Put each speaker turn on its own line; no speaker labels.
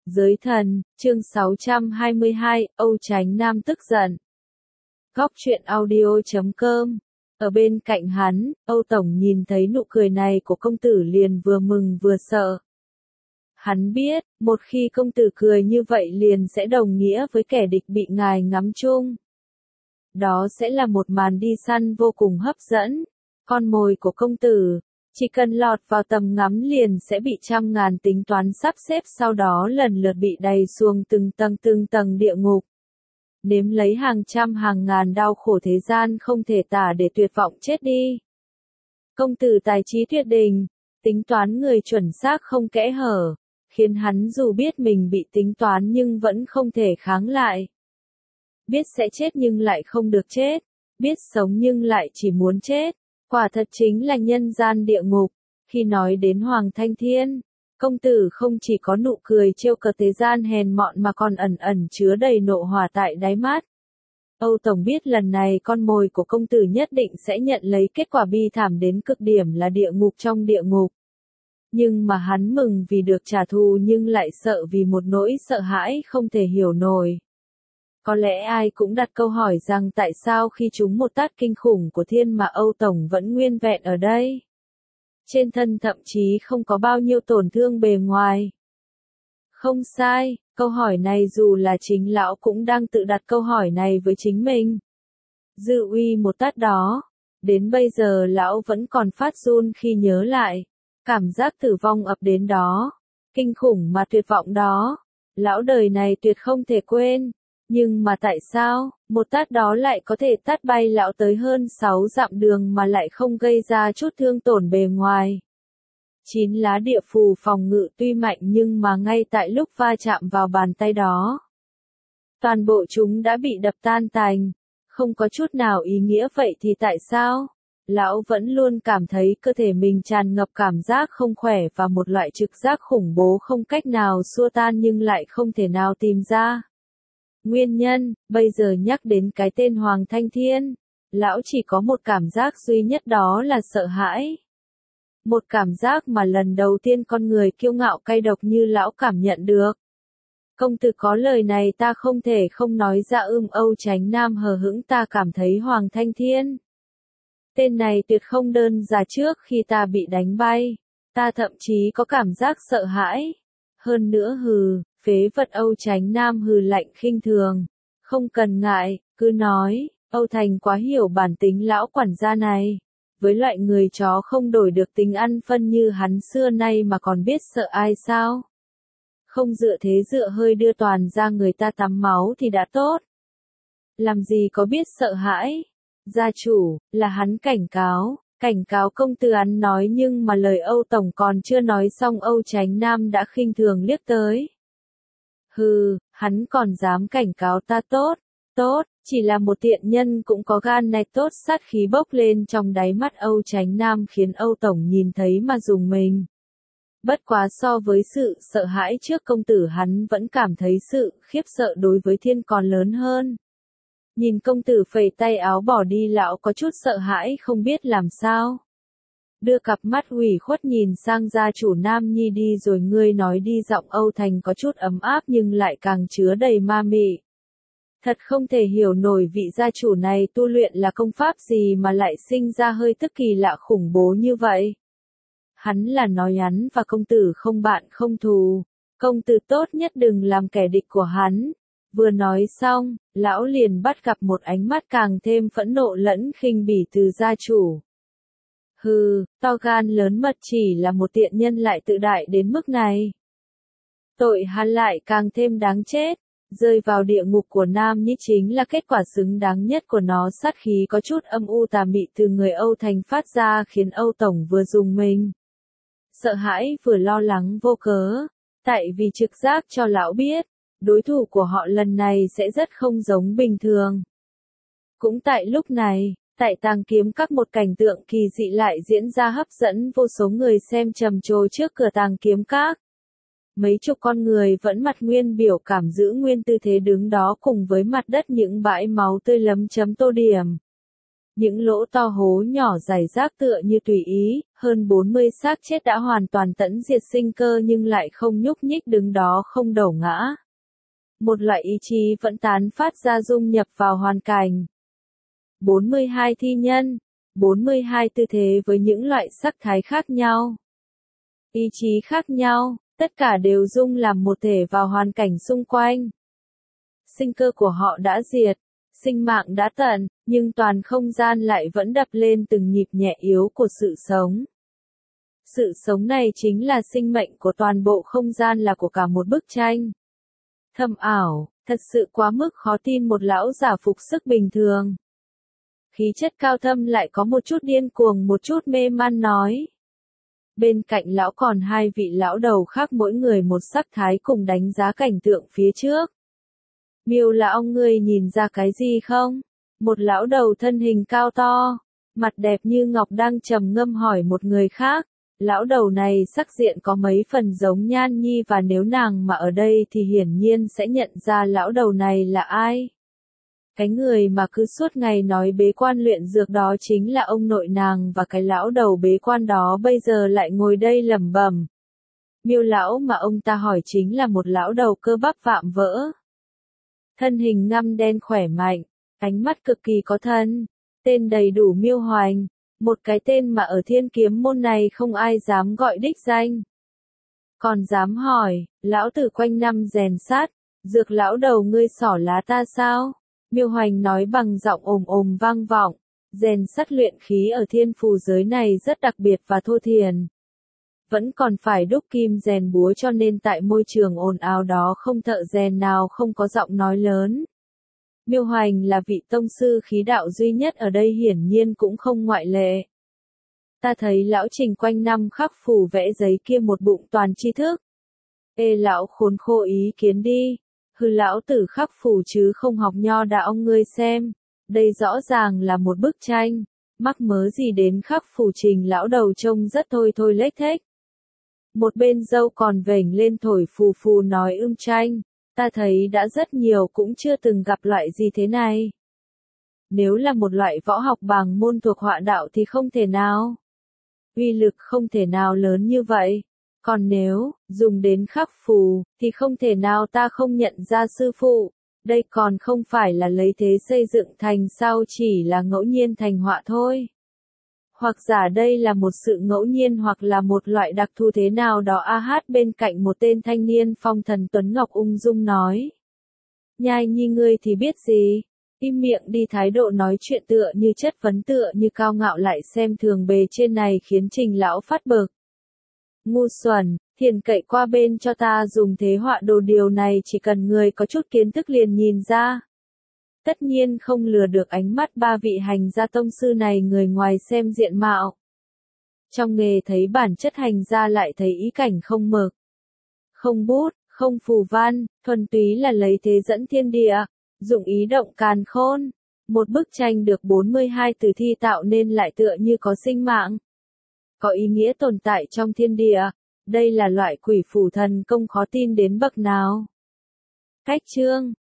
Giới thần, chương 622, Âu Chánh Nam tức giận. Góc truyện audio.com. Ở bên cạnh hắn, Âu Tổng nhìn thấy nụ cười này của công tử liền vừa mừng vừa sợ. Hắn biết, một khi công tử cười như vậy liền sẽ đồng nghĩa với kẻ địch bị ngài ngắm chung. Đó sẽ là một màn đi săn vô cùng hấp dẫn. Con mồi của công tử, chỉ cần lọt vào tầm ngắm liền sẽ bị trăm ngàn tính toán sắp xếp, sau đó lần lượt bị đày xuống từng tầng địa ngục. Nếm lấy hàng trăm hàng ngàn đau khổ thế gian không thể tả để tuyệt vọng chết đi. Công tử tài trí tuyệt đỉnh, tính toán người chuẩn xác không kẽ hở, khiến hắn dù biết mình bị tính toán nhưng vẫn không thể kháng lại. Biết sẽ chết nhưng lại không được chết, biết sống nhưng lại chỉ muốn chết. Quả thật chính là nhân gian địa ngục. Khi nói đến Hoàng Thanh Thiên, công tử không chỉ có nụ cười trêu cợt thế gian hèn mọn mà còn ẩn ẩn chứa đầy nộ hỏa tại đáy mắt. Âu Tổng biết lần này con mồi của công tử nhất định sẽ nhận lấy kết quả bi thảm đến cực điểm là địa ngục trong địa ngục. Nhưng mà hắn mừng vì được trả thù nhưng lại sợ vì một nỗi sợ hãi không thể hiểu nổi. Có lẽ ai cũng đặt câu hỏi rằng tại sao khi trúng một tát kinh khủng của thiên mà Âu Tổng vẫn nguyên vẹn ở đây. Trên thân thậm chí không có bao nhiêu tổn thương bề ngoài. Không sai, câu hỏi này dù là chính lão cũng đang tự đặt câu hỏi này với chính mình. Dư uy một tát đó, đến bây giờ lão vẫn còn phát run khi nhớ lại. Cảm giác tử vong ập đến đó, kinh khủng mà tuyệt vọng đó, lão đời này tuyệt không thể quên. Nhưng mà tại sao, một tát đó lại có thể tát bay lão tới hơn 6 dặm đường mà lại không gây ra chút thương tổn bề ngoài. 9 lá địa phù phòng ngự tuy mạnh nhưng mà ngay tại lúc va chạm vào bàn tay đó, toàn bộ chúng đã bị đập tan tành, không có chút nào ý nghĩa. Vậy thì tại sao? Lão vẫn luôn cảm thấy cơ thể mình tràn ngập cảm giác không khỏe và một loại trực giác khủng bố không cách nào xua tan nhưng lại không thể nào tìm ra nguyên nhân. Bây giờ nhắc đến cái tên Hoàng Thanh Thiên, lão chỉ có một cảm giác duy nhất, đó là sợ hãi. Một cảm giác mà lần đầu tiên con người kiêu ngạo cay độc như lão cảm nhận được. Công tử có lời này ta không thể không nói ra. Âu Chánh Nam hờ hững, ta cảm thấy Hoàng Thanh Thiên tên này tuyệt không đơn giản. Trước khi ta bị đánh bay, ta thậm chí có cảm giác sợ hãi. Hơn nữa phế vật. Âu Chánh Nam hừ lạnh khinh thường. Không cần ngại, cứ nói. Âu Thành quá hiểu bản tính lão quản gia này. Với loại người chó không đổi được tính ăn phân như hắn xưa nay mà còn biết sợ ai sao? Không dựa thế dựa hơi đưa toàn ra người ta tắm máu thì đã tốt. Làm gì có biết sợ hãi? Gia chủ, là hắn cảnh cáo công tử. Hắn nói nhưng mà lời Âu Tổng còn chưa nói xong Âu Chánh Nam đã khinh thường liếc tới. Hắn còn dám cảnh cáo ta? Tốt, chỉ là một tiện nhân cũng có gan này. Tốt. Sát khí bốc lên trong đáy mắt Âu Chánh Nam khiến Âu Tổng nhìn thấy mà rùng mình. Bất quá so với sự sợ hãi trước công tử, hắn vẫn cảm thấy sự khiếp sợ đối với Thiên còn lớn hơn. Nhìn công tử phẩy tay áo bỏ đi, lão có chút sợ hãi không biết làm sao. Đưa cặp mắt ủy khuất nhìn sang gia chủ Nam Nhi. Đi rồi, ngươi nói đi. Giọng Âu Thành có chút ấm áp nhưng lại càng chứa đầy ma mị. Thật không thể hiểu nổi vị gia chủ này tu luyện là công pháp gì mà lại sinh ra hơi tức kỳ lạ khủng bố như vậy. Hắn là nói hắn và công tử không bạn không thù. Công tử tốt nhất đừng làm kẻ địch của hắn. Vừa nói xong, lão liền bắt gặp một ánh mắt càng thêm phẫn nộ lẫn khinh bỉ từ gia chủ. To gan lớn mật, chỉ là một tiện nhân lại tự đại đến mức này. Tội hắn lại càng thêm đáng chết. Rơi vào địa ngục của Nam Nhi chính là kết quả xứng đáng nhất của nó. Sát khí có chút âm u tà mị từ người Âu Thành phát ra khiến Âu Tổng vừa rùng mình, sợ hãi vừa lo lắng vô cớ. Tại vì trực giác cho lão biết, đối thủ của họ lần này sẽ rất không giống bình thường. Cũng tại lúc này, tại Tàng Kiếm Các, một cảnh tượng kỳ dị lại diễn ra hấp dẫn vô số người xem trầm trồ trước cửa Tàng Kiếm Các. Mấy chục con người vẫn mặt nguyên biểu cảm giữ nguyên tư thế đứng đó, cùng với mặt đất những bãi máu tươi lấm chấm tô điểm. Những lỗ to hố nhỏ rải rác tựa như tùy ý, hơn 40 xác chết đã hoàn toàn tận diệt sinh cơ nhưng lại không nhúc nhích đứng đó không đổ ngã. Một loại ý chí vẫn tán phát ra dung nhập vào hoàn cảnh. 42 thi nhân, 42 tư thế với những loại sắc thái khác nhau. Ý chí khác nhau, tất cả đều dung làm một thể vào hoàn cảnh xung quanh. Sinh cơ của họ đã diệt, sinh mạng đã tận, nhưng toàn không gian lại vẫn đập lên từng nhịp nhẹ yếu của sự sống. Sự sống này chính là sinh mệnh của toàn bộ không gian, là của cả một bức tranh. Thâm ảo, thật sự quá mức khó tin một lão giả phục sức bình thường. Khí chất cao thâm lại có một chút điên cuồng, một chút mê man nói. Bên cạnh lão còn hai vị lão đầu khác, mỗi người một sắc thái, cùng đánh giá cảnh tượng phía trước. Miêu lão, ngươi nhìn ra cái gì không? Một lão đầu thân hình cao to, mặt đẹp như ngọc đang trầm ngâm hỏi một người khác. Lão đầu này sắc diện có mấy phần giống Nhan Nhi, và nếu nàng mà ở đây thì hiển nhiên sẽ nhận ra lão đầu này là ai. Cái người mà cứ suốt ngày nói bế quan luyện dược đó chính là ông nội nàng, và cái lão đầu bế quan đó bây giờ lại ngồi đây lẩm bẩm. Miêu lão mà ông ta hỏi chính là một lão đầu cơ bắp vạm vỡ. Thân hình ngăm đen khỏe mạnh, ánh mắt cực kỳ có thân, tên đầy đủ Miêu Hoành, một cái tên mà ở Thiên Kiếm môn này không ai dám gọi đích danh. Còn dám hỏi, lão tử quanh năm rèn sát, dược lão đầu ngươi xỏ lá ta sao? Miêu Hoành nói bằng giọng ồm ồm vang vọng, rèn sắt luyện khí ở thiên phù giới này rất đặc biệt và thô thiển. Vẫn còn phải đúc kim rèn búa, cho nên tại môi trường ồn ào đó không thợ rèn nào không có giọng nói lớn. Miêu Hoành là vị tông sư khí đạo duy nhất ở đây, hiển nhiên cũng không ngoại lệ. Ta thấy lão Trình quanh năm khắc phủ vẽ giấy kia một bụng toàn tri thức. Ê lão khốn khô, ý kiến đi. Hừ, lão tử khắc phủ chứ không học nho đạo, ngươi xem. Đây rõ ràng là một bức tranh. Mắc mớ gì đến khắc phủ? Trình lão đầu trông rất thôi thôi lếch thếch. Một bên dâu còn vểnh lên thổi phù phù nói tranh. Ta thấy đã rất nhiều, cũng chưa từng gặp loại gì thế này. Nếu là một loại võ học bảng môn thuộc họa đạo thì không thể nào. Uy lực không thể nào lớn như vậy. Còn nếu dùng đến khắc phù thì không thể nào ta không nhận ra sư phụ. Đây còn không phải là lấy thế xây dựng thành sao, chỉ là ngẫu nhiên thành họa thôi. Hoặc giả đây là một sự ngẫu nhiên, hoặc là một loại đặc thù thế nào đó. Bên cạnh một tên thanh niên phong thần tuấn ngọc ung dung nói. Nhai Nhi, ngươi thì biết gì? Im miệng đi. Thái độ nói chuyện tựa như chất vấn, tựa như cao ngạo lại xem thường bề trên này khiến Trình lão phát bực. Ngu xuẩn, thiền cậy qua bên cho ta dùng thế họa đồ, điều này chỉ cần người có chút kiến thức liền nhìn ra. Tất nhiên không lừa được ánh mắt ba vị hành gia tông sư này, người ngoài xem diện mạo. Trong nghề thấy bản chất, hành gia lại thấy ý cảnh, không mực, không bút, không phù văn, thuần túy là lấy thế dẫn thiên địa, dụng ý động càn khôn. Một bức tranh được 42 tử thi tạo nên lại tựa như có sinh mạng, có ý nghĩa tồn tại trong thiên địa. Đây là loại quỷ phủ thần công khó tin đến bậc nào. Cách chương